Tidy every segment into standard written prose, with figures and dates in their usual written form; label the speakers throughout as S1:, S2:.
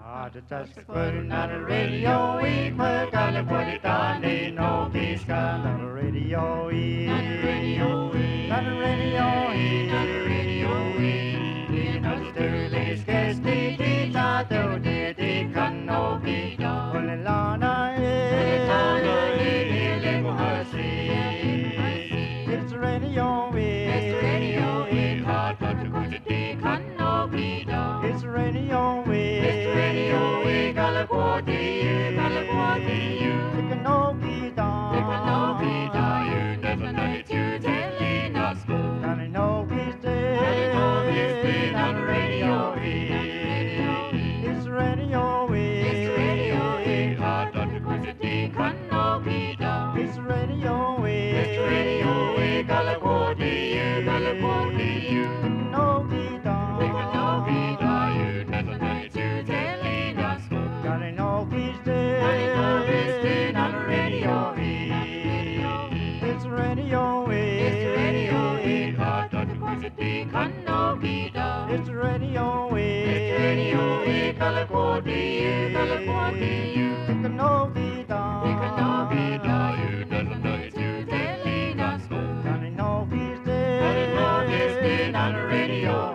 S1: Putting on the radio, we put on the put it on, ain't no peace on the radio, on the radio, on the radio, on the radio, in Australia, scarcely did I do the can no be done. Olelana, it's radio, it's radio, hard but the good can no be done. It's radio, it's radio, California, California, it can no be done. It can no be done. You never know it, you telling us go. And I know he's dead, on the radio, it's radio, it's radio, hard but the good can no be done. It's radio, California, California, it can no be done. It can no be done. You never know it, you telling us go. And I know he's dead, on the radio, it's radio, it's radio, hard but the good can no be done. It's radio, California, California, it can no be done. It can no be done. You never know it, you telling us go. And I know he's dead, on the radio.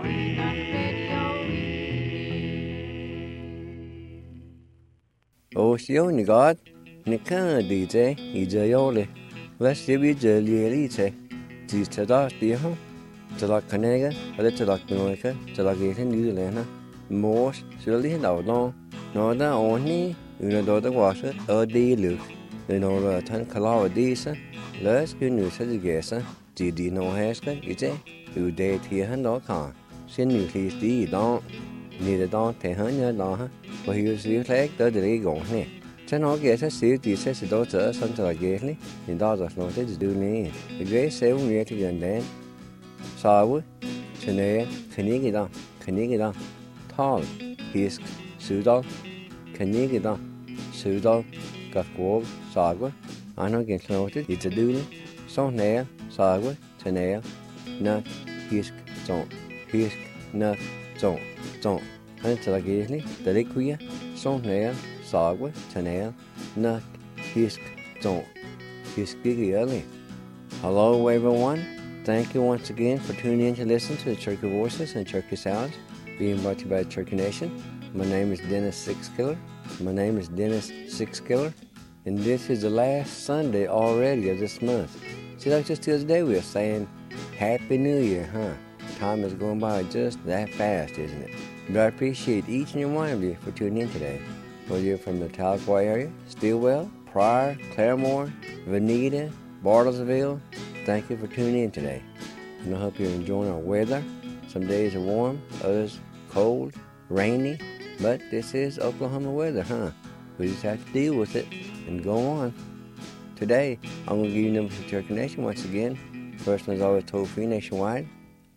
S2: Ocean God, Nika DJ, Ijayole, West Yabija Lielite, Tis Tadas Diho, Talak Canega, Talak Noika, Talak New Zealand, Morse, Surely Outlaw, Norda Oni, Unadota Washer, or D. Luke, the Nora Tan Kalawa Disa, Less Good News as a guesser, Didi no Haska, Ite, who date here and all car, Send you please D. Don't. Neither don't take her long, but he was like the leg on here. Ten all get a suit, he says the daughter, something like Gately, and daughters noted do me. The great 7 years and then Sawa, Chanea, Canigida, Tall, Hisk, Sudal, Canigida, Sudal, Gafwog, Saga, I know get noted, it's a doodle, Sonea, Saga, Chanea, Nut, Hisk, Zone, Hisk, Nut, Zone. Until I gave me the liquia, Sonea, Sagwa, Tanea, Nut, Hisk, Don't, Hisk early. Hello, everyone. Thank you once again for tuning in to listen to the Turkey Voices and Turkey Sounds, being brought to you by Turkey Nation. My name is Dennis Sixkiller. And this is the last Sunday already of this month. See, like just the other day we were saying, Happy New Year, huh? Time is going by just that fast, isn't it? But I appreciate each and every one of you for tuning in today. Whether you're from the Tahlequah area, Stilwell, Pryor, Claremore, Veneta, Bartlesville, thank you for tuning in today. And I hope you're enjoying our weather. Some days are warm, others cold, rainy, but this is Oklahoma weather, huh? We just have to deal with it and go on. Today, I'm going to give you numbers for Turkey Nation once again. First one is always toll-free nationwide.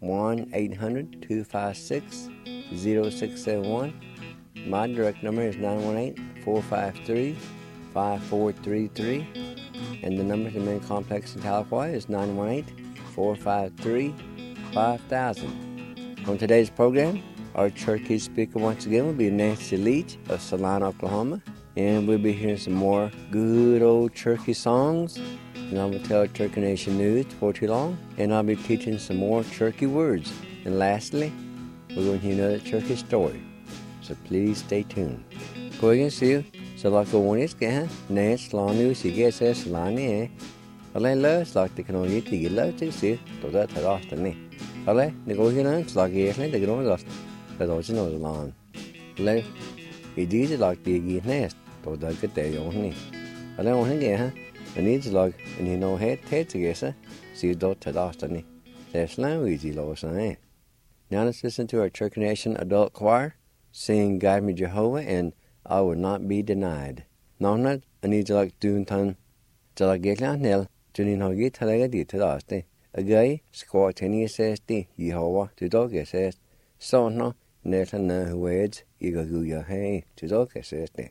S2: 1-800-256-0671. My direct number is 918-453-5433. And the number to the main complex in Tahlequah is 918-453-5000. On today's program, our turkey speaker once again will be Nancy Leach of Salina, Oklahoma. And we'll be hearing some more good old turkey songs. And I will tell Turkey Nation news before too long, and I'll be teaching some more turkey words. And lastly, we're going to hear another turkey story. So please stay tuned. Gå igen siu, så lagt gå on iske, næst slående sige sig slående. Alle løs lagt det kan ikke tige løs til siu, då der tager aften. Alle det går igen slag egentlig det går også. Det er også noget land. Alle i disse lagt det ikke næst, då der kan det jo ikke. Alle on ikke and each log and you know head together, see dot to dastani. That's now easy low sign. Now let's listen to our Turkey Nation adult choir sing Guide Me Jehovah and I Will Not Be Denied. Now not I need to like doing ton till I get on hill, tuning how get till I get to dasti. A guy squat tenny says the Jehovah to dog says so no never know words you go your hey to dog says the.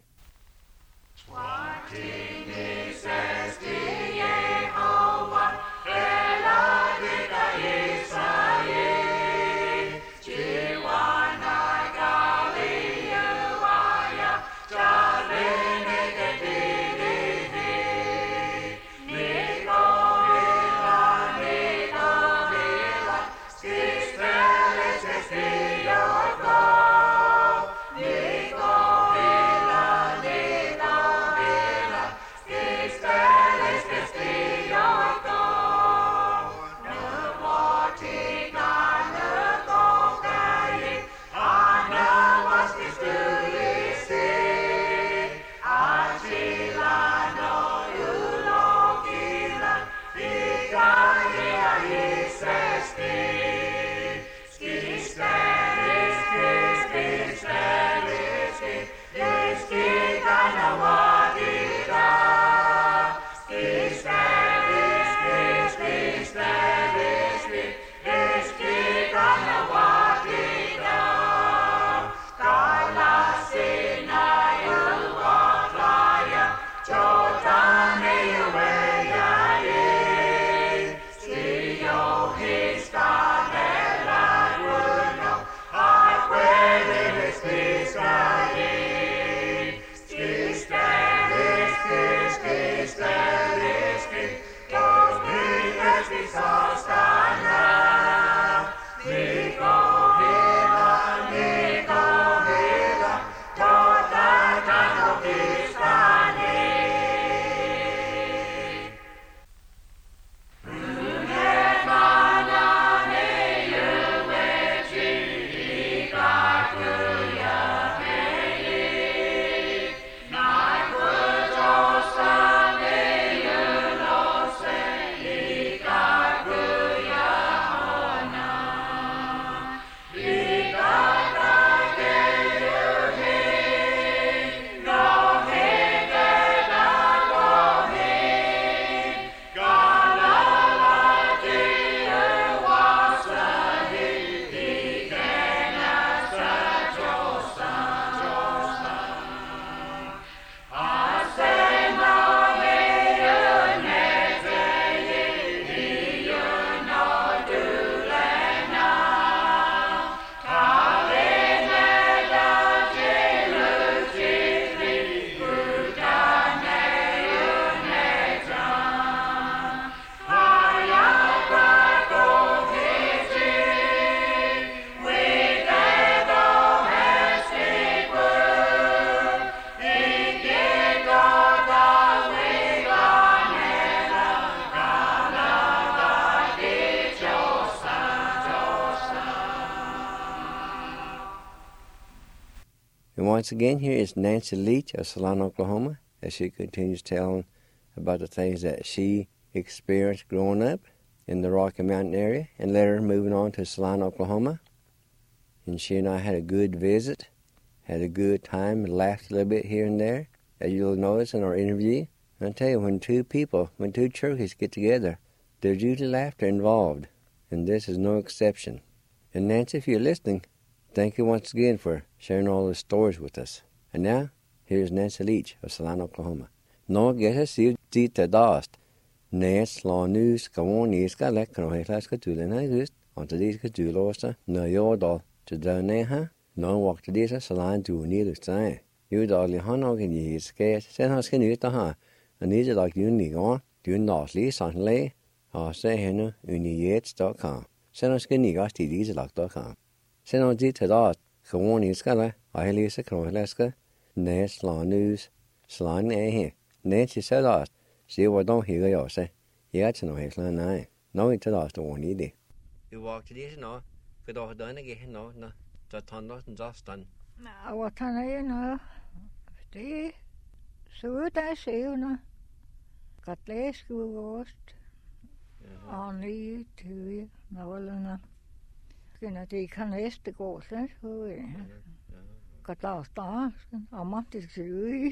S2: And once again, here is Nancy Leach of Salina, Oklahoma, as she continues telling about the things that she experienced growing up in the Rocky Mountain area, and later moving on to Salina, Oklahoma. And she and I had a good visit, had a good time, laughed a little bit here and there, as you'll notice in our interview. And I tell you, when two turkeys get together, there's usually laughter involved, and this is no exception. And Nancy, if you're listening, thank you once again for sharing all those stories with us. And now, here's Nancy Leach of Salina, Oklahoma. Nå get us you dita dast. Nes la news kawon iska lek no helas ka tulena just on to these ka tulosa no yodal to doneha no walk to these Salina to near the you dogly hano can ye scared send us can you ha and these like you need on do not lease on lay or say heno uniyets.com send us can you got these like.com send on dita dast kawon iska la I lisa ka helas Nes la news Salina eh Nancy said us see what don't hear you say yeah to no headline nine no it to us the one need you walk to this no could have done again no that ton not just done
S3: no what can no det så där ser nu got läs ghost on the two no luna kunna det kan nästa gå så got last dag och matte skulle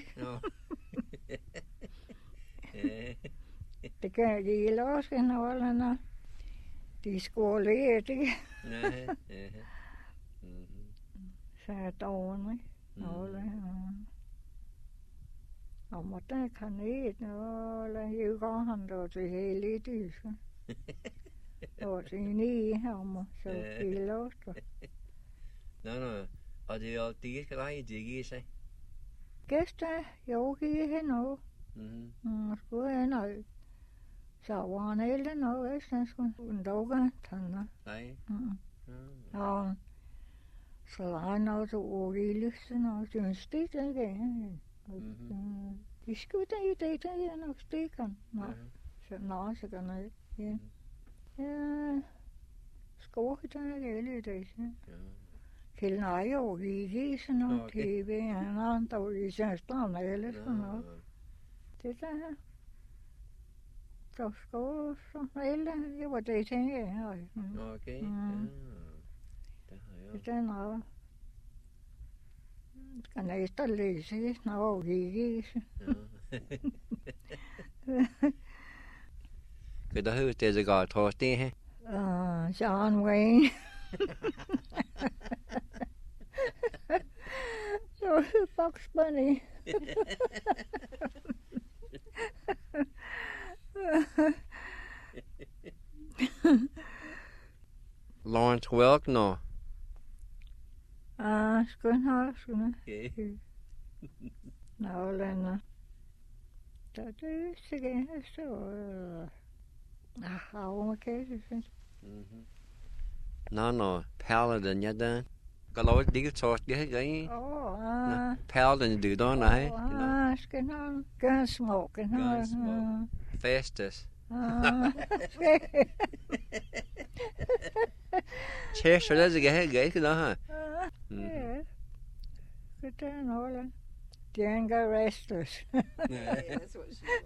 S3: det kan de låse nålene. De skulle ikke. Så dårlig. Og måtte kanet nåle. Jeg går han da til hele dysen. Og til ni her, så de låste.
S2: No. Og det er det skal være i sig.
S3: Gæster, jo, her nu. Skulle jeg nok. Så var han ældre nok, hvis han skulle en dukke, tænder.
S2: Nej.
S3: Og så var han nok så overgivelsen, og det var en stik, der gav. De skulle da i det, der er nok stikken. Så kan jeg ikke. Ja, skåret der gælde i det. Til nej overgivelsen, og tv, han har en dårlig søster, eller sådan noget. Det der. Så skåret, så ældre, det var det, tænker jeg.
S2: Okay.
S3: Det er noget. Skal næsten læse, når overgivelsen.
S2: Kan du huske det, der går trods det her?
S3: John Wayne. Så Bugs Bunny.
S2: Lawrence Welk, no.
S3: Skønhavn.
S2: Okay.
S3: Nå, Lena. Så det er sikkert så... amerikansk, synes jeg.
S2: No, Paladin, ja da. Galot digger tors, det her grej. Paladin, du da, nej.
S3: Skønhavn. Gunsmoke.
S2: Gunsmoke. Festus. Chester, that's a guy, kan da, ha?
S3: Ja. Good day, Nolan. Django Restless.
S4: Yeah, that's what she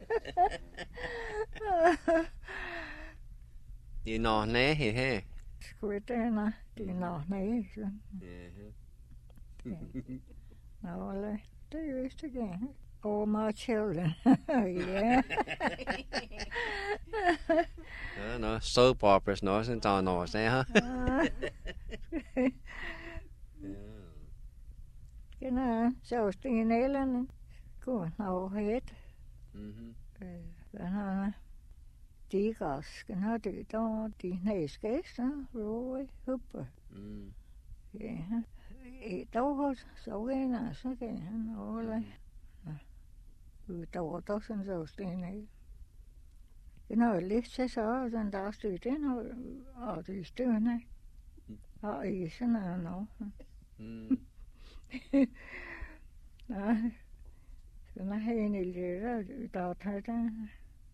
S4: was.
S2: De er nok nære her.
S3: Skudterne, de er nok nære. Nolan, det vidste jeg ikke. All my children. Yeah.
S2: No, soap operas, no, since I know, say, huh?
S3: Så stenelerne går overhead. De gasken har det da, de næskæster, roe, huppe. Ja, et år så en så kan han overle. Udover der sådan så stenel. Den har lidt til så, den der styr, den har, og det støvende. Og isen er nå. Nej, den er hen i lidt, der tager den.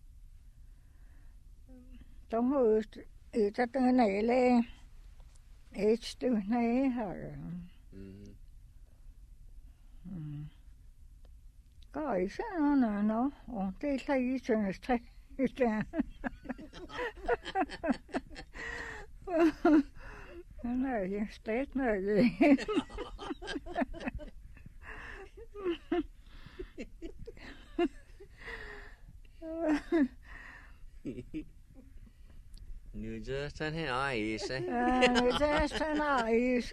S3: De har just et af den et støvende her. Går I sådan noget? Og det er slet ikke synes det. Han er jo slet noget.
S2: Nu just den her is.
S3: Ja, det er sådan is.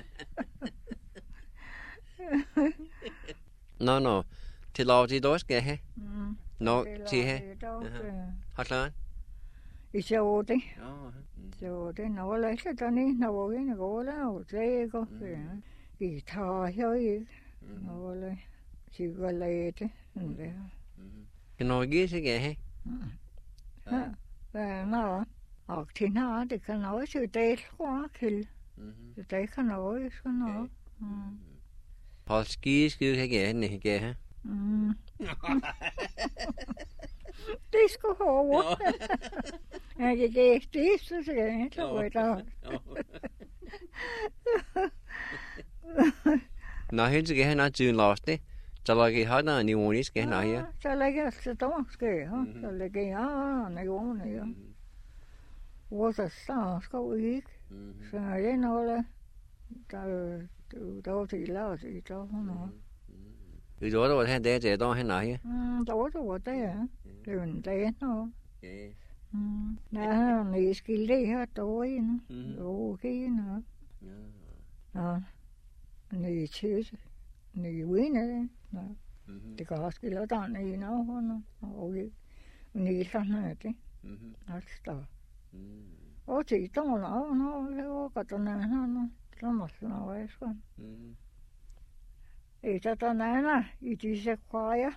S2: Nå. Til lov til då skal have. Nå, til have. Har klart?
S3: I så det.
S2: Ja.
S3: Så det når der ikke der ni når vi går der og det går. Vi tager her ikke. Når der chokolade.
S2: Kan du give sig have?
S3: Ja, nå. Og til når det kan også det tror jeg. Det kan også sådan noget.
S2: Hold skide kan give hende ikke have.
S3: Det skulle over. Jeg kan give det, så skal jeg ikke tage det.
S2: Nå, helt skal han have tiden lost det. Så lager jeg der en unik skal han have.
S3: Så lægger jeg til dog skal jeg. Så lægger jeg en unik. Hvor så skal vi ikke. Så jeg når der var til lavet i dag.
S2: Vi tror, det var den dag til, der han er her.
S3: Der var det, ja. Det var en dag nu. Nej, han er skilt her, der var en. Okay, nå. Nå, nye tøse. Nye uenige. Nå. Det kan også skille der en i nå. Okay. Nye sådan er det. Altså. Og til der nå, det var godt, der nå. Så må sådan noget, så. Etter den ene i disse kwaja.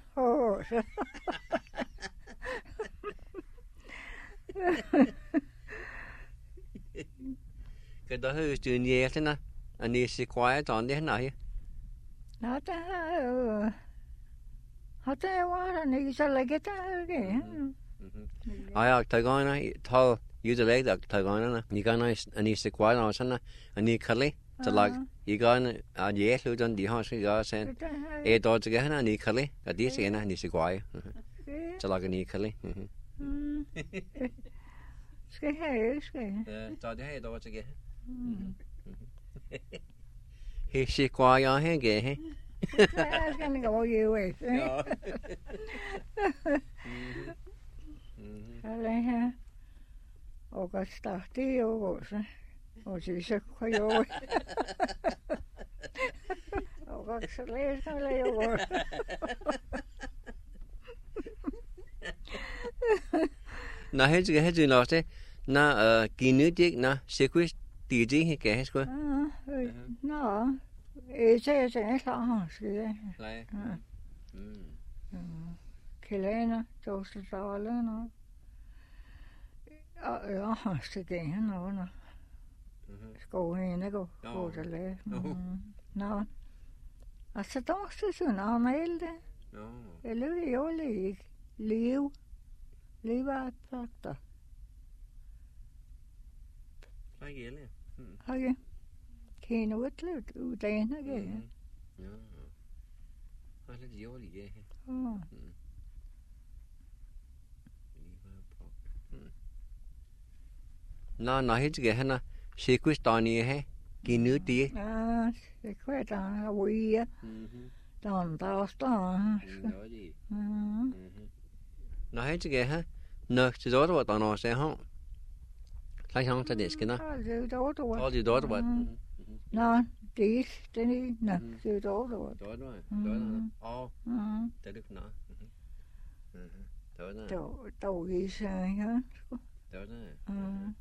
S2: Kan du høre stuen hjælpende? Og nisse kwaja, der det han er her.
S3: Nå, det er jo... Har det jo været en så længe der, ikke?
S2: Ja, der går en, tog judelæg, der går en, ni går en nisse kwaja, og sådan, og ni kalde. Så lag I gør at jeg lutter de har skal gøre sen. Dog til han er nikale, og det er han ikke guai. Så lag nikale.
S3: Skal jeg skal.
S2: Ja, så det har jeg dog til get. He guai er han get.
S3: Jeg skal ikke gå jo. Ja. Alle her. Og godt starte jo også. Og så kan jeg jo. Og godt så læse eller jo.
S2: Nå, helt skal have til også. Nå, genetik, nå, sequist, det kan jeg sgu.
S3: Nå, det er klar, skal jeg.
S2: Nej.
S3: Kælene, dåsedaler, nå. Og ørehåndstikken, nå. Skoene går til læge. Nå. Og så dårste sådan normalt det. Jeg løber jo ikke. Lever et plagter.
S2: Hvad gælder?
S3: Okay. Kende udlevet uddannet, ikke?
S2: Ja. Og lidt jordlig, ja. Nå, helt skal han sequist dårlig her. Genetik.
S3: Ja, det kan der er ude. Der også der.
S2: Nå, helt skal han. Nå, til dårlig var der noget, så han. Lad han tage det, skal der.
S3: Det er dårlig.
S2: Og det dårlig var.
S3: Nå, det er den. Nå, det er dårlig.
S2: Dårlig. Og det er det for noget.
S3: Dårlig, ja.
S2: Dårlig.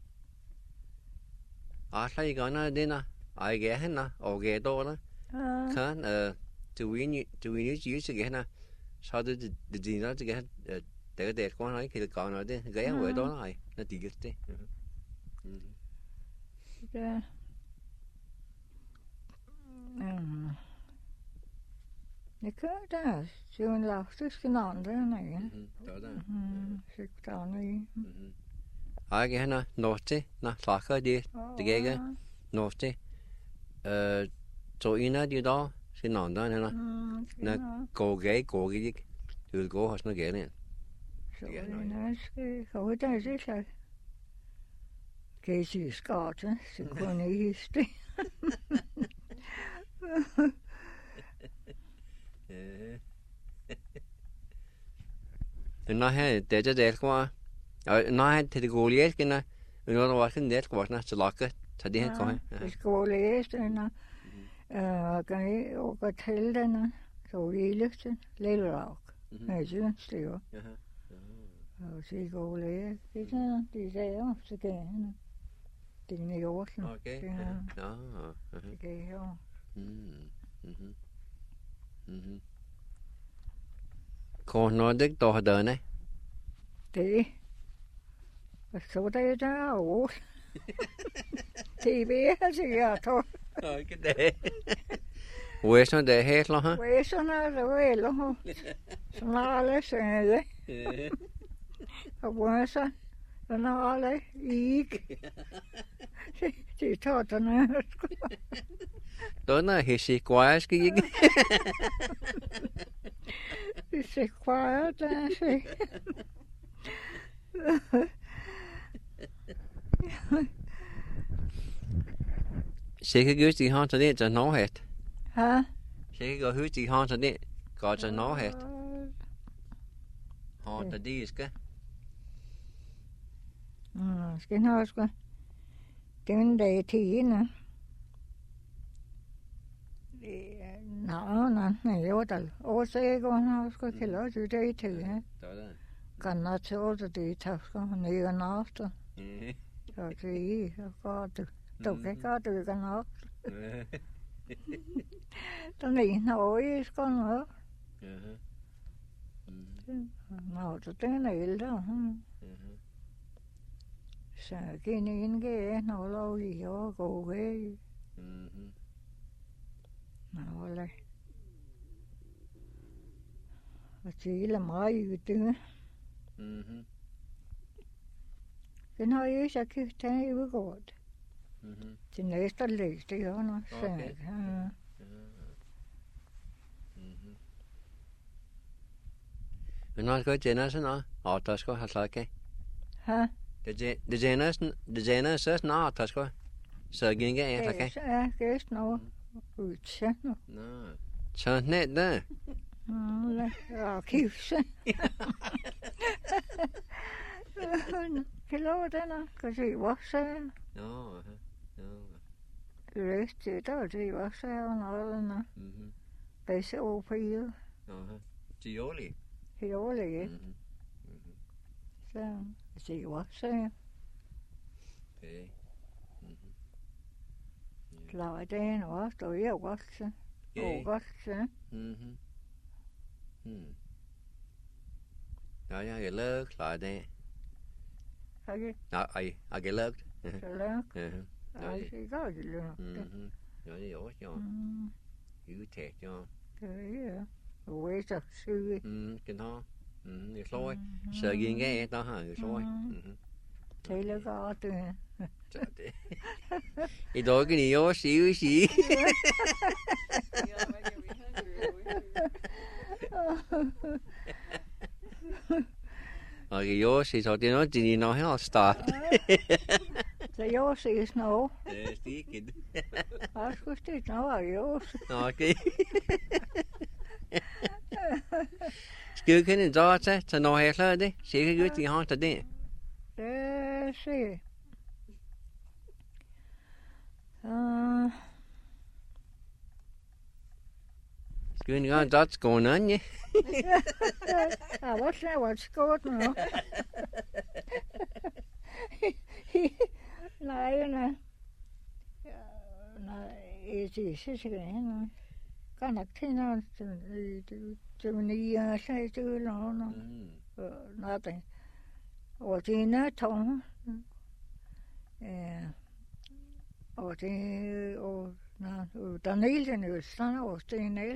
S2: Asla i gana dina ai hena o ge dora kan to win you to get na så det dina til get det går nej kan gå nej det gør jeg dora nej na digest det
S3: ja det kører der så en lavstysk navn der nej så der nej
S2: ai hena norte na slacker det gækker norte så ina de der Sin andre, eller? Når går ikke. Du vil gå hos noget galt.
S3: Så det er næste. Og det er det så. Kan jeg sige skarte, så kunne jeg histe.
S2: Når han det er det kvar. Og når han til det gode jæskene, når der var sådan det kvar, så lakker så det han kommer.
S3: Det skulle læse den og gå til den så lille lille rock. Jeg synes det var. Og så går læse. Det er så gerne. Det er i Aarhus.
S2: Okay. Ja.
S3: Det kan jeg jo.
S2: Hvor når det der har døgne?
S3: Det. Og så det der og TV altså jeg tror.
S2: Okay det. Hvor er sådan det helt ha?
S3: Hvor er sådan noget eller så alle sagde det. Og hvor er så alle ikke. Det tager den her.
S2: Dønner hisse kvarsk ikke.
S3: Det er kvaret der så.
S2: Sikkert just i han til det, der når het.
S3: Ha?
S2: Sikkert just i han til det, går til når het. Han til det skal.
S3: Skal jeg også. Den dag tiende. Nej, jeg var der. Og så jeg går han også til at det er til. Kan jeg tage det til at skal han ikke næste. Så det er så godt. Du kan godt du kan nok. Den ene år skal nok. Nå, så den er ældre. Så kan jeg ikke når lov i og gå væk. Nå, eller. Og det er meget ude. Den har jeg så købt her i udgård. Til næste læs, det gør noget.
S2: Okay. Men når skal jeg sådan noget? Og der skal have slag af.
S3: Ha?
S2: Det er så snart, der skal. Så gik jeg efter kan.
S3: Ja, gæst nu. Udsend.
S2: Nå. Så net der.
S3: Ja, kivse. Kan love den, kan se vokse.
S2: Nå,
S3: Løst der det vokse og noget. Bedste over på ild.
S2: Til juli.
S3: Herolig, ikke? Så det vokse.
S2: Okay.
S3: Klar dagen også, og jeg vokse. Og vokse.
S2: Ja, jeg er lavet klar det.
S3: Okay.
S2: Nej, jeg er lavet.
S3: Så langt.
S2: Ja.
S3: Ja, det går ikke langt.
S2: Ja, det er også, ja. Udtaget, ja.
S3: Det er og det er så syge.
S2: Genau. Jeg slår ikke. Så jeg gik af, der har jeg slår ikke.
S3: Det er godt, det.
S2: Så det. I dag kan I også sige. Og I også, så det er noget, de når her start.
S3: Så jeg ses nu.
S2: Det er stikken.
S3: Jeg skulle stille nu, og jeg også.
S2: Okay. Skal vi kende så til, så når jeg klarer det, så jeg kan godt i hånd til det.
S3: Det ser
S2: Skal vi ikke have en dødskående an, ja?
S3: Jeg var slet skåret nu. Nej. Nej, det er sikkert kan nok til noget, det var nye år, så det var noget. Og det er noget tom. Og det og Daniel den østern og Stenel.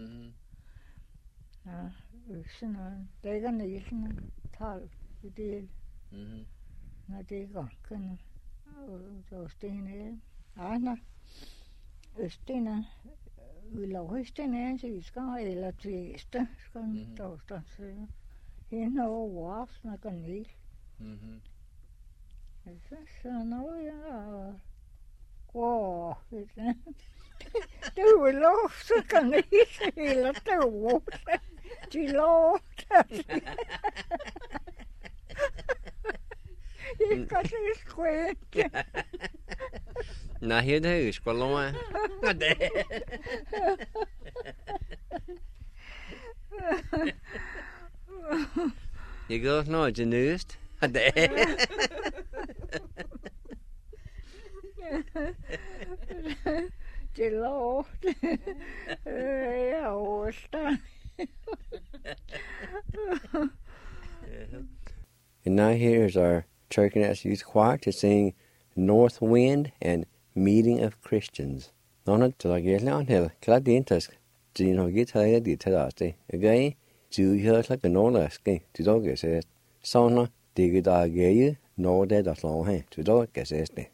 S3: Ja, sådan noget. Det er ikke Nielsen, 12 i del. Når det er godt, og Stenel. Ej, nej. Østern lohisten ensin, skal eller tviste, skal torsdag se. Hende over varsna kanel. Så nu ja. Åh, du lov, så kanel eller du. De lov. Jeg kan se skrænt.
S2: Nej, her det er sgu lov. Jeg går også noget til nøst.
S3: Det lov. Jeg overstår.
S2: And now here's our Turkish Youth Choir to sing North Wind and Meeting of Christians. Nona tlagiel anhel kladintask. Dino gitaria di teraste. Again, du hørte like nordlaske. Du dog ses. Såna digidageye norde der slår hen. Du dog ses det.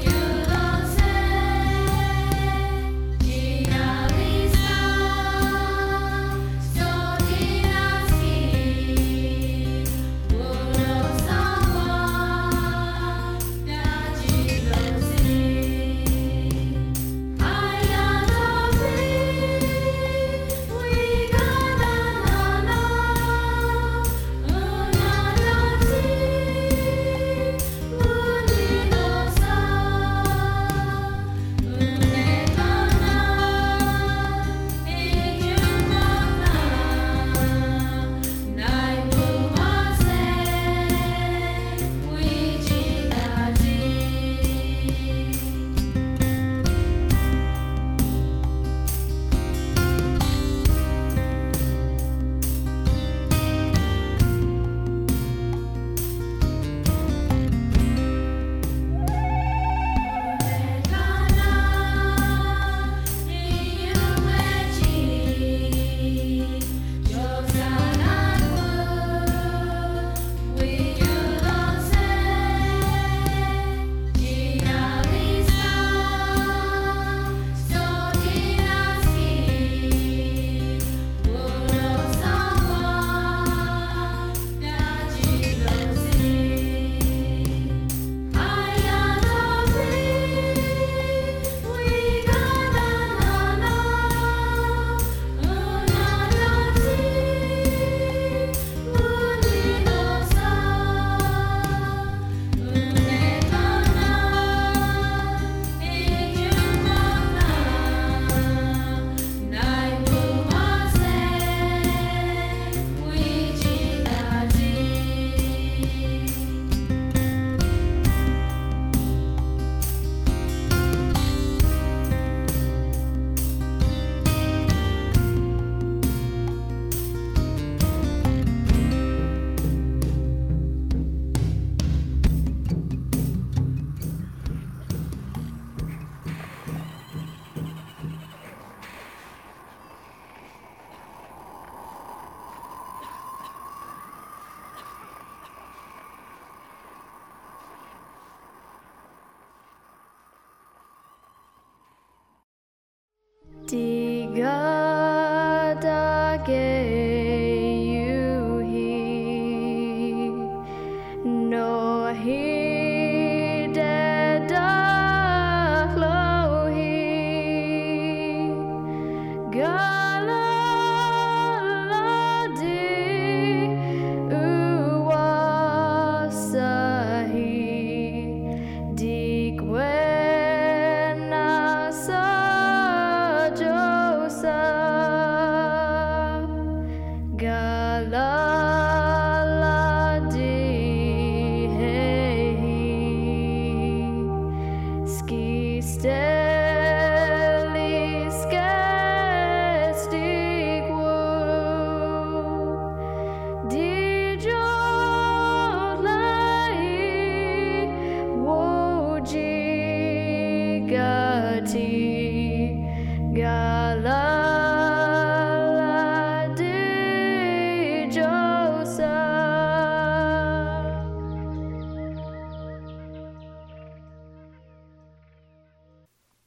S5: Gina Lisa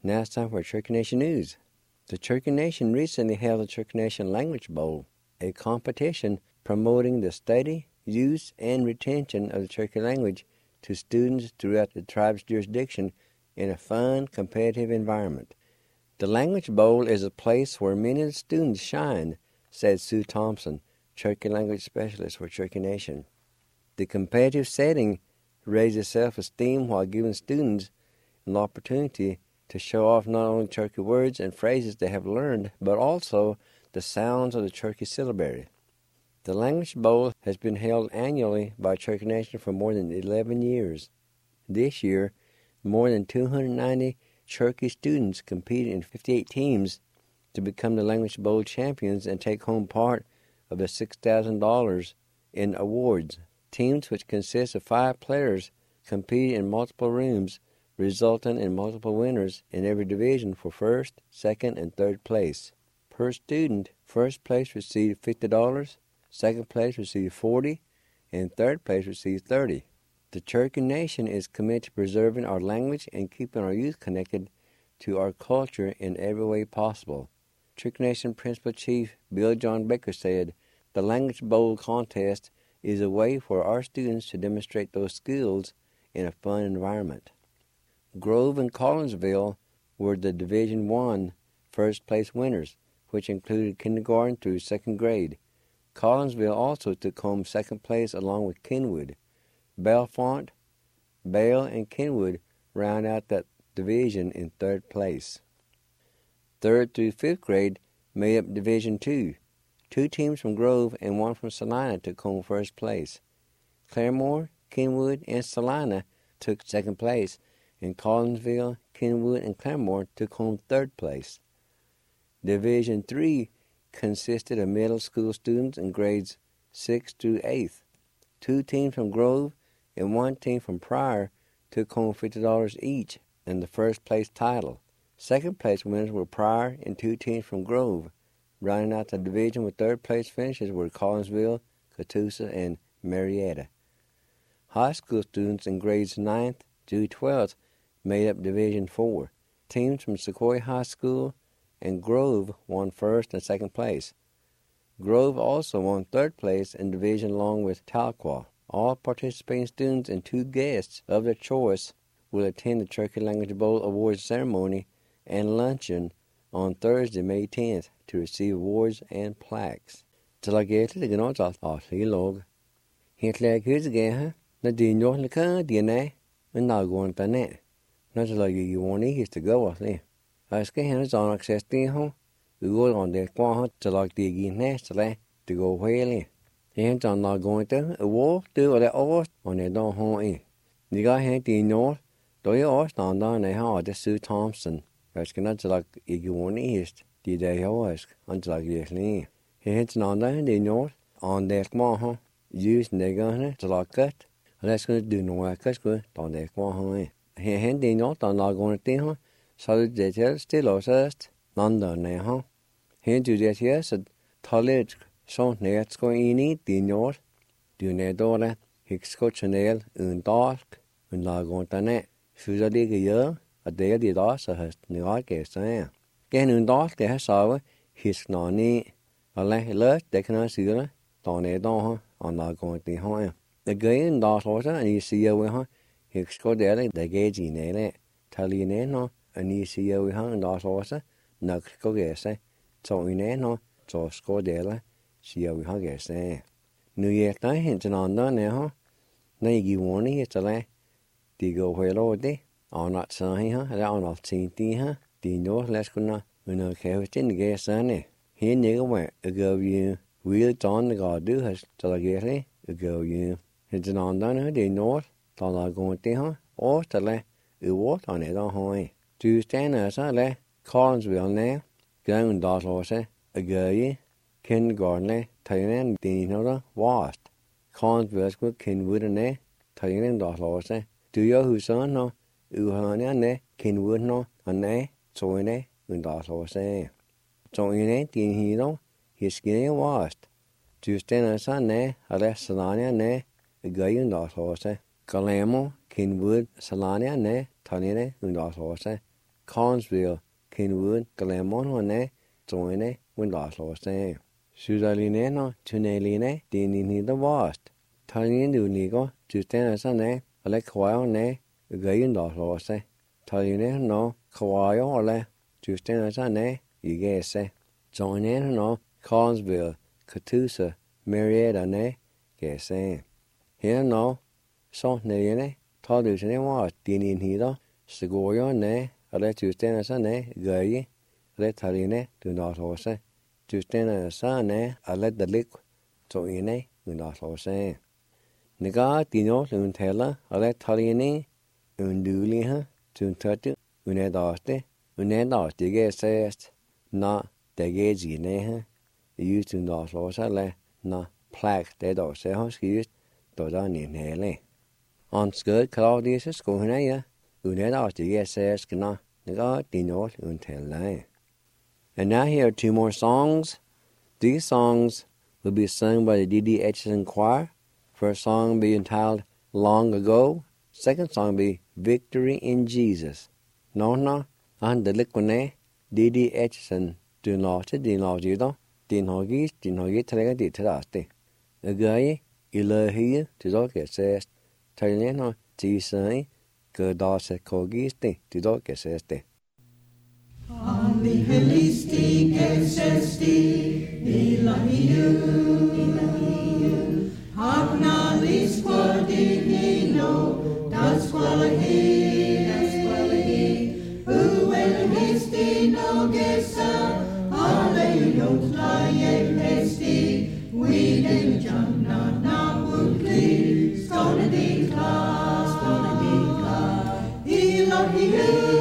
S2: Now it's time for Cherokee Nation News. The Cherokee Nation recently held the Cherokee Nation Language Bowl, a competition promoting the study, use, and retention of the Cherokee language to students throughout the tribe's jurisdiction in a fun, competitive environment. The Language Bowl is a place where many of the students shine, said Sue Thompson, Cherokee Language Specialist for Cherokee Nation. The competitive setting raises self-esteem while giving students an opportunity to show off not only Cherokee words and phrases they have learned, but also the sounds of the Cherokee syllabary. The Language Bowl has been held annually by Cherokee Nation for more than 11 years. This year, more than 290 Cherokee students competed in 58 teams to become the Language Bowl champions and take home part of the $6,000 in awards. Teams, which consist of 5 players, compete in multiple rooms, resulting in multiple winners in every division for first, second, and third place. Per student, first place received $50, second place received $40, and third place received $30. The Cherokee Nation is committed to preserving our language and keeping our youth connected to our culture in every way possible. Cherokee Nation Principal Chief Bill John Baker said, "The Language Bowl contest is a way for our students to demonstrate those skills in a fun environment." Grove and Collinsville were the Division I first place winners, which included kindergarten through second grade. Collinsville also took home second place along with Kenwood. Bellefonte, Bale, and Kenwood round out that division in third place. Third through fifth grade made up Division II. 2 teams from Grove and 1 from Salina took home first place. Claremore, Kenwood, and Salina took second place, and Collinsville, Kenwood, and Claremore took home third place. Division III consisted of middle school students in grades 6th through 8th. 2 teams from Grove and 1 team from Pryor took home $50 each and the first place title. Second place winners were Pryor and 2 teams from Grove. Rounding out the division with third place finishes were Collinsville, Catoosa, and Marietta. High school students in grades 9th through 12th made up Division IV. Teams from Sequoia High School and Grove won first and second place. Grove also won third place in division along with Tahlequah. All participating students and 2 guests of their choice will attend the Cherokee Language Bowl Awards ceremony and luncheon on Thursday, May 10th, to receive awards and plaques. Tilagete de gnot log. Hitler Kuzgaha, the Dino Laka, DNA, and Naguantane. Not like you want is to go with me. I scan hands on access to home. We go on the quah to like the nestale to go whaling. Hands on not going to a wall do the oars on the don't home. The guy had the north, do you all stand on a hard to Sue Thompson. I scan not like you want east, the day always, until like this. He had on the north on the quah, using the gun to like cut. Let's go do no work, good on the quah. He had the north on not going to so the details still osast, none done now. He do that here, said Tollage, so nets going in it, the north. Do ne dora, hicks coach a nail, dark, and not going to net. Shoes a league a year, a day the doss has no I guess I am. Again, dark, they have saw his nonny. A left, they cannot see her, don't they don't, I'm not going to home. The guy in dark water, and you see her with her, hicks go there, they gauge in it. Tell you no. And you see we hung in also, no go guess, so in no, so score dela, see we hung guess. New Year night hinting on done now, now you want it to lay. Do you go where all day? I'll not say her, and I'll not see her. Do you know less good now? We know everything to guess on it. Here nigger went a go you. We'll John the God do has till I get it, a go you. Hinting on done her, they know, till I go to her, or to lay, a walk on it on high. Tuesday as I lay, Collinsville now, going dot horse, a girl, kindergarten, Thailand, Dino, Wast. Collinsville's good Kenwood and ne, Thailand dot horse, do you who son no, Uhana ne, Kenwood no, and ne, so in a, and dot horse. So in a, Dean Hino, his skinny Wast. Tuesday as I ne, a less Salania ne, a girl dot horse, Calamo, Kenwood, Salania ne, Thailand, and dot horse. Collinsville, Kenwood, Glamon, Joine, Windlaw, Sudalineno, Tuneline, Dini the Wast. Tallinn Nigo, Justena, Alequaone, Gayendaw, Tallinn no, Kawayo ole, Justena, Igese. Joine no, Collinsville, Catoosa, Marietta ne, Gese. Here no, so ne, Tallinn was, Dini Hido, Segoyo ne, Ale Justena ne, Gay, let Tallinn do not horse. Justena sane, I let the lick, so in do not horse. Nega Dino Luntella, I let Tallinn, Unduliha, Tuntatu, Unedaste, Unedaste says, na degezi neha, used to not horse, na plaque dead or sehos used, Dodani Nele. On skirt Claudius Scohunea, Unedaste says, na, Nega Dino Luntella. And now here are 2 more songs. These songs will be sung by the D.D. Etchison Choir. First song will be entitled Long Ago. Second song will be Victory in Jesus. No, and the liquine D.D. Etchison do not do din hogis talega di teraste. A guy, Ilahi, to dog says, Tayleno, Tisai, Gerdase Kogiste, to dog says.
S5: Ami helisti kesesti ilahiu Hagna lisquadinino das qualahi Uelisti no gesa Aleyot laie hesti Widen jamna na wukli Skona dikla Ilahiu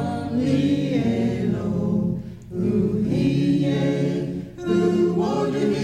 S5: Wonder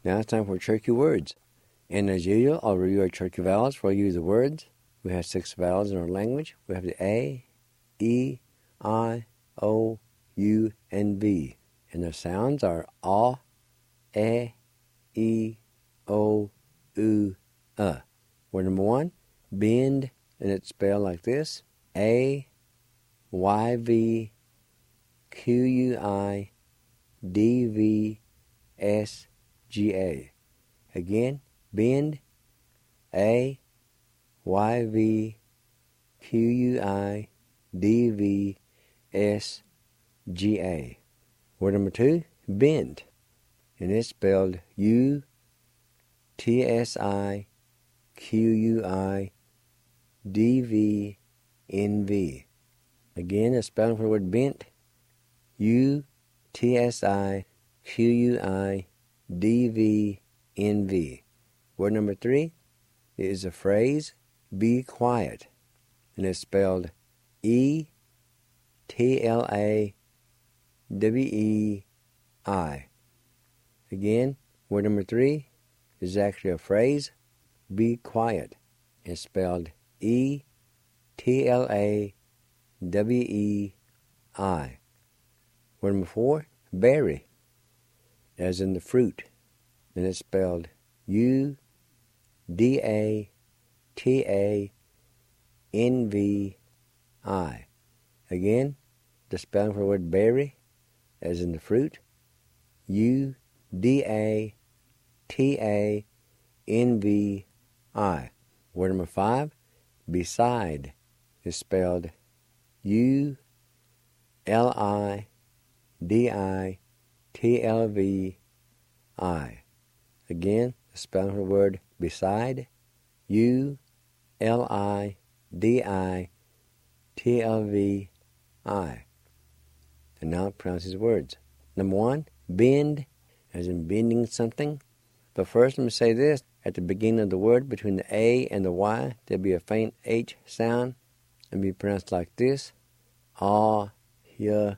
S2: Now it's time for Cherokee words. And as usual, I'll review our Cherokee vowels for you, the words. We have 6 vowels in our language. We have the A, E, I, O, U, and V. And their sounds are A, E, O, U, Word number 1, bend, and it's spelled like this. A, Y, V, Q, U, I, D, V, S, G, A. Again, bend, A, Y, V, Q, U, I, D, V, S, G, A. Word number 2, bend, and it's spelled U, T, S, I, Q, U, I, D, V, N, V. Again, the spelling for the word bent, U, T, S, I, Q, U, I, D, V, N, V. Word number 3 is a phrase, be quiet, and it's spelled E, T, L, A, W, E, I. Again, word number 3 is actually a phrase, be quiet. It's spelled E, T, L, A, W, E, I. Word number 4, berry, as in the fruit, and it's spelled U, D, A, T, A, N, V, I. Again, the spelling for the word berry, as in the fruit, U, D, A, T, A, N, V, I. Word number 5, beside, is spelled U, L, I, D, I, T, L, V, I. Again, the spelling for the word beside, U, L, I, D, I, T, L, V, I. And now it pronounces words. Number 1, bend, as in bending something. But first, let me say this. At the beginning of the word, between the A and the Y, there'll be a faint H sound, and be pronounced like this. Ah, ya,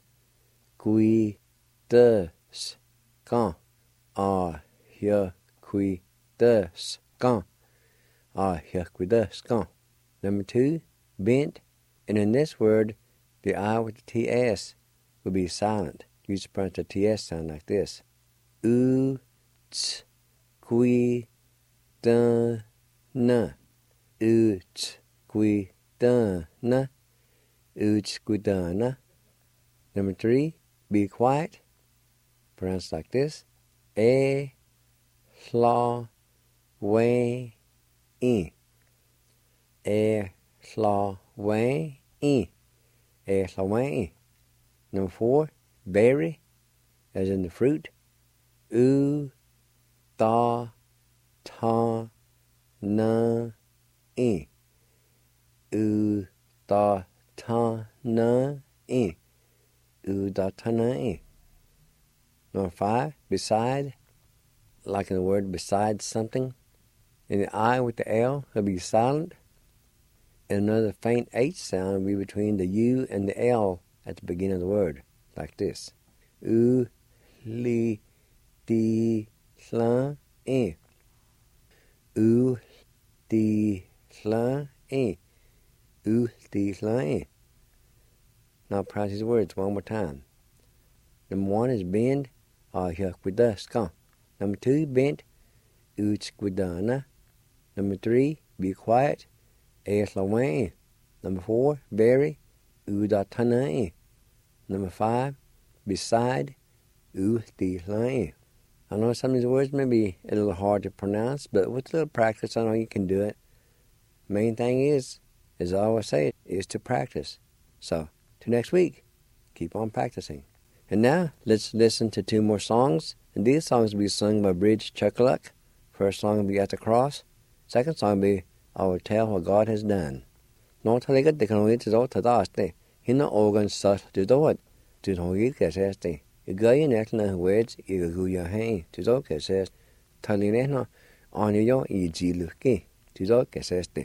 S2: qui, des, kan. Ah, ya, qui, des, kan. Ah, ya, qui, des, kan. Number 2, bent, and in this word, the I with the TS will be silent. You just pronounce the TS sound like this. U, ts, qui, dun, na. U, ts, qui, dun, na. U, ts, qui, dun, na. Number 3, be quiet. Pronounced like this. E, hla, we, I. E, hla, we, I. E, hla, we, I. Number 4, berry, as in the fruit. U, ta, ta, na, I. U, ta, ta, na, I. U, ta, ta, na, I. Number 5, beside, like in the word beside something. And the I with the L will be silent. And another faint H sound will be between the U and the L at the beginning of the word, like this. U, li, di, hla, I. U, di, hla, I. U, di, hla, I. Now pronounce these words one more time. Number 1 is bend, ya, qui, des, kan. Number 2, bent, u, ts, qui, dun, na. Number 3, be quiet, e, hla, we, I. Number 4, berry, u, da, ta, na, I. Number 5, beside, u, di, hla, I. I know some of these words may be a little hard to pronounce, but with a little practice, I know you can do it. Main thing is, as I always say, is to practice. So, till next week, keep on practicing. And now, let's listen to 2 more songs. And these songs will be sung by Bridge Chuckaluck. First song will be At the Cross. Second song will be I Will Tell What God Has Done. Nó thay cái tình huống từ đó thật đó thì nó organ sat từ đó từ đó cái sẽ thì cái này là words cái người hay từ đó cái sẽ thay này nó anh yo ý chỉ được cái từ đó cái sẽ thì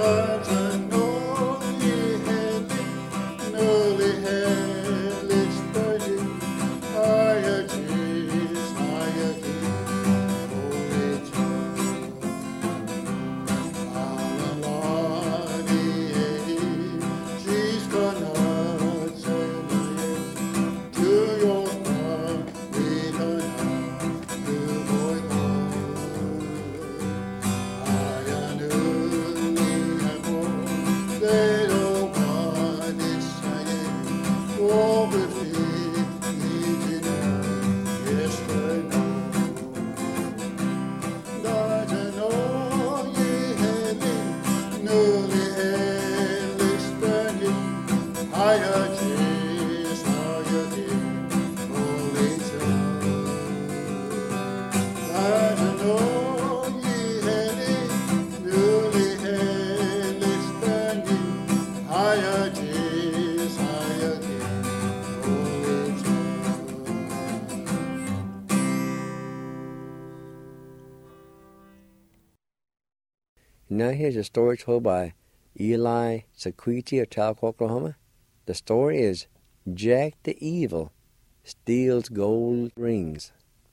S2: Now here's a story told by Eli Sequiti of Talc, Oklahoma. The story is Jack the Evil Steals Gold Rings.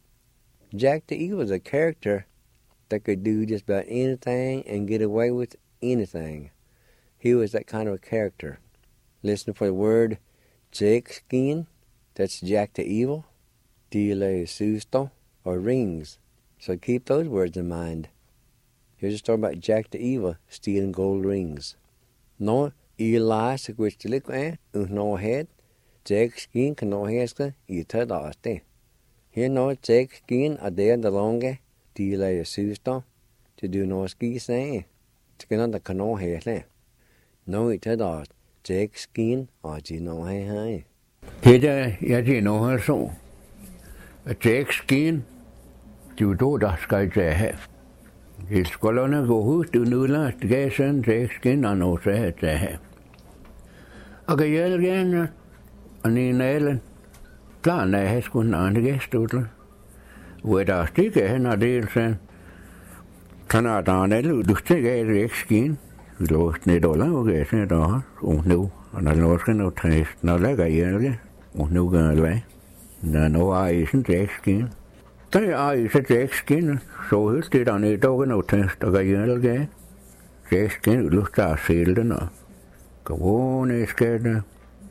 S2: Jack the Evil is a character that could do just about anything and get away with anything. He was that kind of a character. Listen for the word Jake Skin, that's Jack the Evil, Dile Susto, or rings. So keep those words in mind. Here's a story about Jack the Evil stealing gold rings. No Eli Sequiti no head, Jake Skin can no heska I tadaste. Here no Jake Skin a there the longe, Dile Susto, to do no ski say, to get on the cano head. No I tadast, Jake Skin or Gino hey.
S6: Here jeg Gino her så. Jake Skin, du der skal jeg have. I skolerne går ud, du nu lader gæsen, Jake Skin og noget at have. Og kan jeg gerne, og ni nælen, planen er, at skulle en anden gæst ud. Hvor der stikker hen og del sig. Kan der nælen, du stikker af Jake Skin. Vi låste ned og lavede gæsen der, og nu, og når låste noget tæst, når lægger jeg og nu gør jeg det. Når nu er isen Jake Skin. Der er isen Jake Skin, så højt det der ned, der noget tæst, og gør jeg det. Jake Skin, lyst til at sælge den, og gå ned skal det.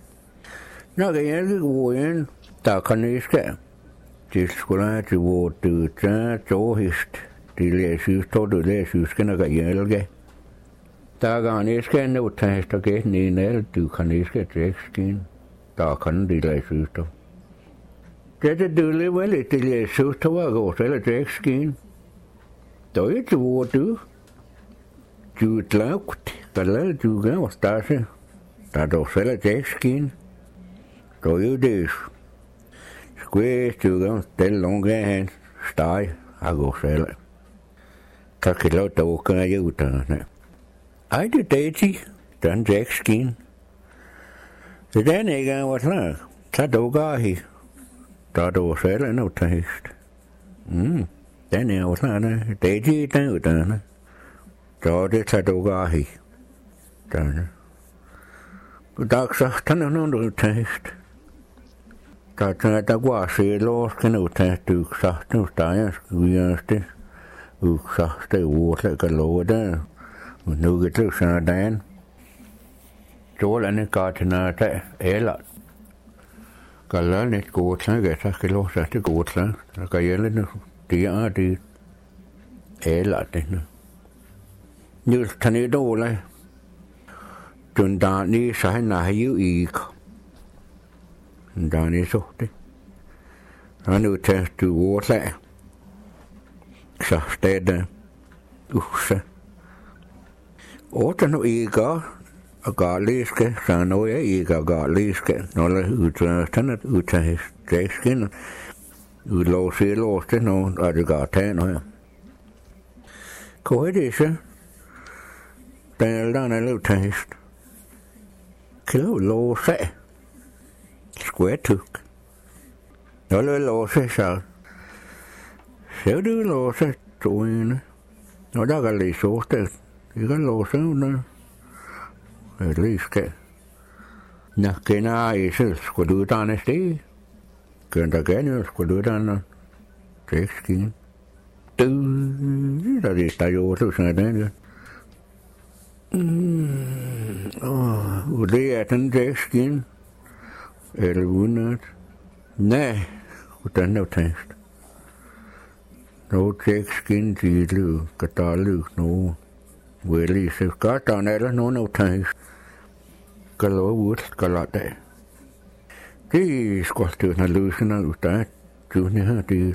S6: Når jeg ikke går ind, der kan jeg skal. Det skulle have til hvor du tager så hist. Det læser så du læser skal når jeg ikke. Der kan jeg skal noget tæst, og gæt ned ned, du kan ikke skal Jake Skin. Der kan det læse så. Det er det vel lidt det læser så var godt eller Jake Skin. Der er det hvor du tlaukt, der du gør stase. Der er selv Jake Skin. Der er det. Skulle du gør den lange hen steg og gå selv. Kan ikke lade dog gøre jeg uddanne. Ej det datig, den Jake Skin. Det den ikke er hvad slag. Så dog gør hi. Der dog selv noget tæst. Den er hvad slag. Datig den uddanne. Så det så dog gør hi. Den. Der så den er noget tæst. Der går se lås kan ud tæst du så nu steger vi er det. Så det ord kan love der. Nu kan du så den. Jolene gartner der eller. Kan lidt gå til så skal lås det gå til. Så kan jeg lidt det er det. Eller det. Nu kan det dårligt. Den der ni så han har jo ikke. Den der ni så det. Og nu tager du ordlag. Så stedet så. Og der nu ikke og garliske, så nu jeg ikke garliske. Når der udtager udtager Jake Skin. Udlås det nu, og det gør tage noget. Hvor er det så? Den er lidt tæst. Kan du låse? Skulle jeg tyk? Når du låse, så du låse toene. Når der kan lige så sted, Det kan lov søvne. Det lige skal. Nå, kender I selv, skulle du uddanne sted? Kan der gerne, skulle du uddanne? Dækskin. Der er jo også sådan noget. Og det er den dækskin. Eller uden nej, hvordan er det tænkt? Nå dækskin til løb, kan der løb nu. Vil I se godt, der er nogen af tænkt. Kan lov ud, skal lade det. Det er sgu det, når løsene ud der. Du her, det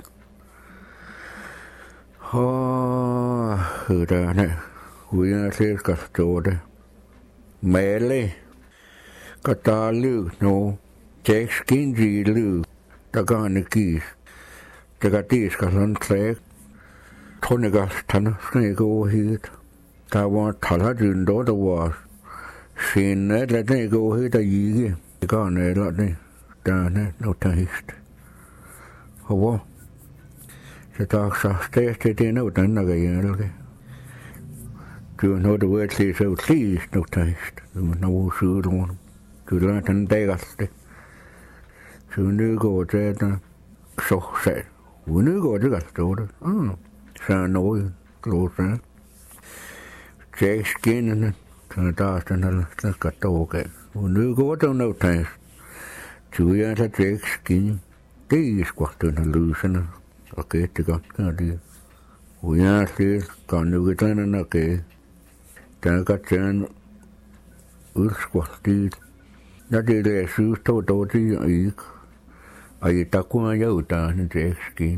S6: der er uden at det skal stå det. Male. Kan der løb nu. Dækskin til løb. Der kan han ikke gives. Det kan det skal sådan træk. Tror jeg godt, han skal ikke over hit. Der var taladyn, der var senere, at den ikke over hit, der ikke. Det kan han eller det. Der er noget tænkt. Og hvor? Så der er så stærkt til det noget, den der kan hjælpe det. Du er noget, du ved at se så udligest noget tænkt. Du er noget sydlån. Du lader den bagerste. Så nu går det, der så sagde. Nu går det godt stå det. Så er noget glåse. Tjek skinnene. Så der er sådan noget, der skal stå galt. Og nu går det noget tænkt. Så jeg så tjek skinnen. Det er sgu den her løsende. Og gæt det godt, gør det. Og jeg siger, kan nu ikke den her gæt. Der kan tage en udskvartigt. Jeg det er synes, det ikke. Og der kunne jeg uddanne dækskin.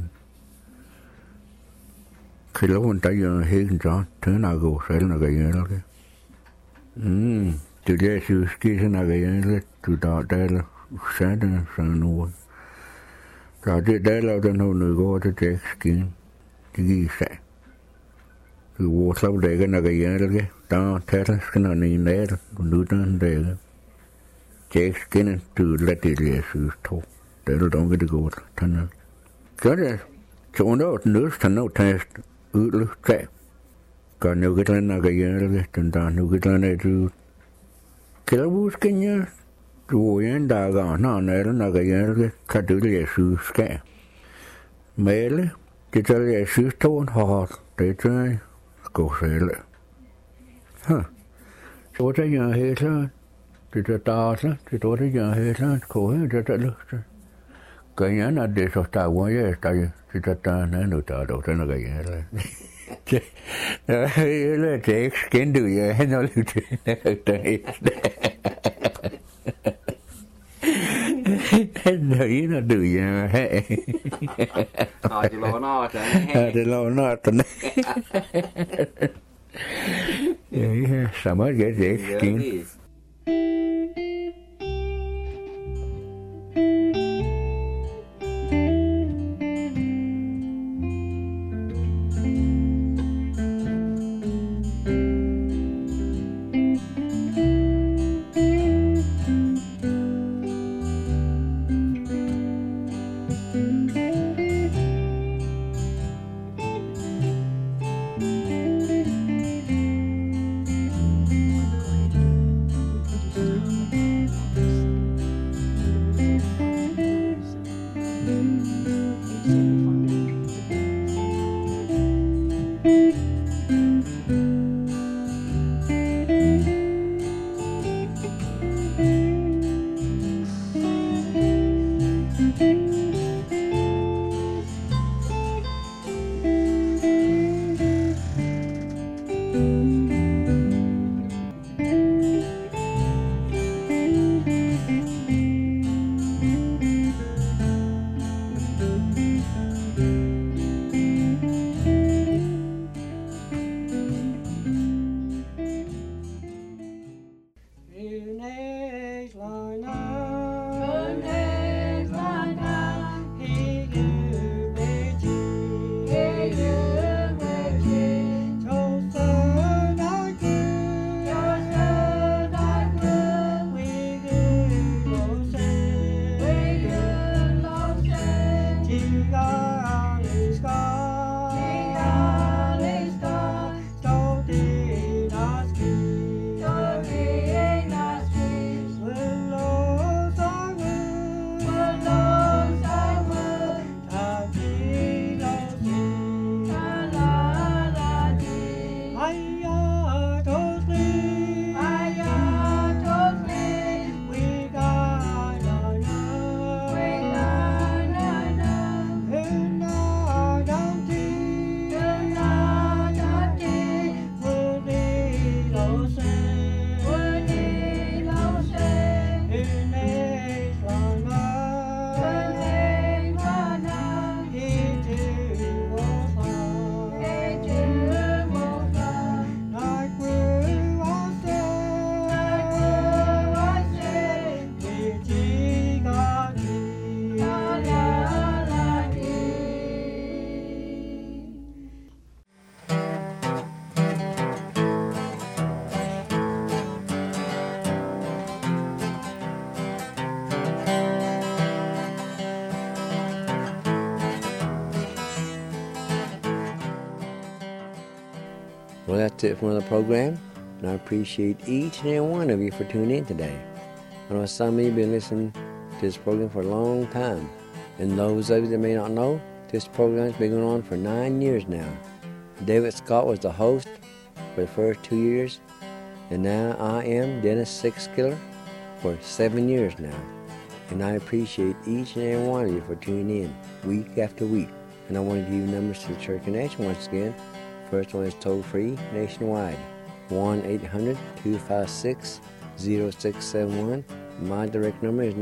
S6: Kælderhund, der gjør helt så. Tønder går selv, når jeg gjør det. Det er synes, skisse, når jeg gjør det. Du der er sådan noget. Så det der lavede den hun går til dækskin. Det giver sig. Du var så dækker, når jeg gjør det. Der tager skal når en nær. Du uddanne dækker. Dækskin, du lader det, jeg synes, tro. Det er det det godt. Så det så noget nøst han noget test udløst tag. Gør nu ikke den der gjøre det, den der nu ikke den er du. Kan du huske jeg? Du er en dag når der gjøre det, kan du det jeg synes skal. Male, det tager jeg synes tonen hårdt. Det tager jeg gå selv. Så det jeg helt sådan. Det er der det er det jeg helt sådan. Kunne det der lyst. Kan jeg når det så der hvor jeg der det der nu der den er jeg eller. Det er ikke skin du jeg han har lidt der. Nå iner du jeg.
S2: Nej, det var noget.
S6: Ja, det lå noget. Ja, samme det er ikke skin.
S2: That's it for another program, and I appreciate each and every one of you for tuning in today. I know some of you have been listening to this program for a long time, and those of you that may not know, this program has been going on for 9 years now. David Scott was the host for the first 2 years, and now I am Dennis Sixkiller for 7 years now. And I appreciate each and every one of you for tuning in week after week. And I want to give you numbers to the Church Connection once again. First one is toll-free nationwide, 1-800-256-0671. My direct number is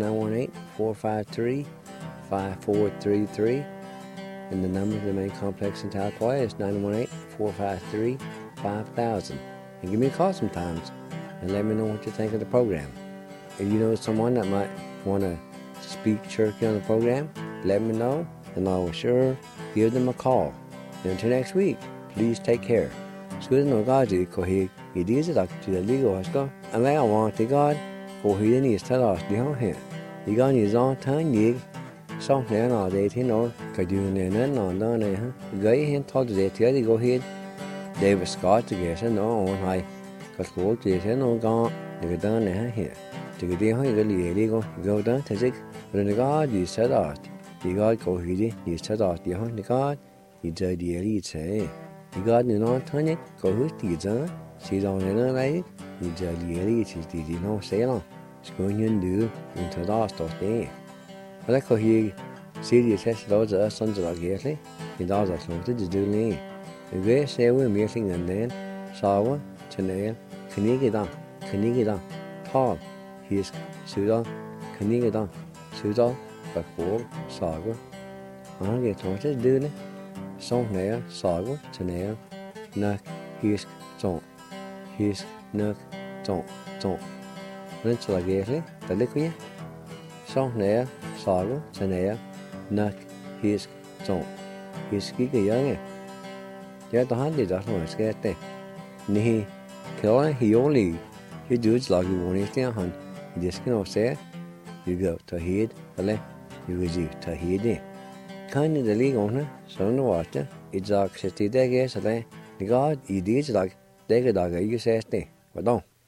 S2: 918-453-5433. And the number to the main complex in Talcoy is 918-453-5000. And give me a call sometimes and let me know what you think of the program. If you know someone that might want to speak Cherokee on the program, let me know, and I will sure give them a call. And until next week, please take care. Skulle no gaji ko he dizi dak to the legal hasko, and I want to God ko he ni tell us the home here. You got his own time yig, something all day to know, could you and on down there, guy him told the day go ahead. David Scott to get no on high, because go to no gone, they go down there here. To get the high go down to sick, but the God you said out. The God go he you said out the home the God, you did the elite say. The God knew not tonic, go who's the son, she's on another night, you did the elite is the no sailor. Schoon you do into the last of day. But I could hear serious test those sons of Gately, the dogs are floated to do me. The great say we're meeting and then, Sawa, Chanel, Kanigida, Tall, Hisk, Sudan, Kanigida, Sudan, Bakor, Saga. I get tortured, do it. Song there, Saga, Chanel, Nuck, Hisk, Tonk, Nuck, Tonk. Let's like Gately, the liquid. Song there, Saga, Chanel, Nuck, Hisk, Tonk, Hiski, young. Yeah, the hand is not scared there. Ni, kill he only. He does like you want to hand. You just cannot say, you go to head, you go to head. Kind of the league owner, so no water, it's like 60 days, the God, he did like, they could you say, but don't.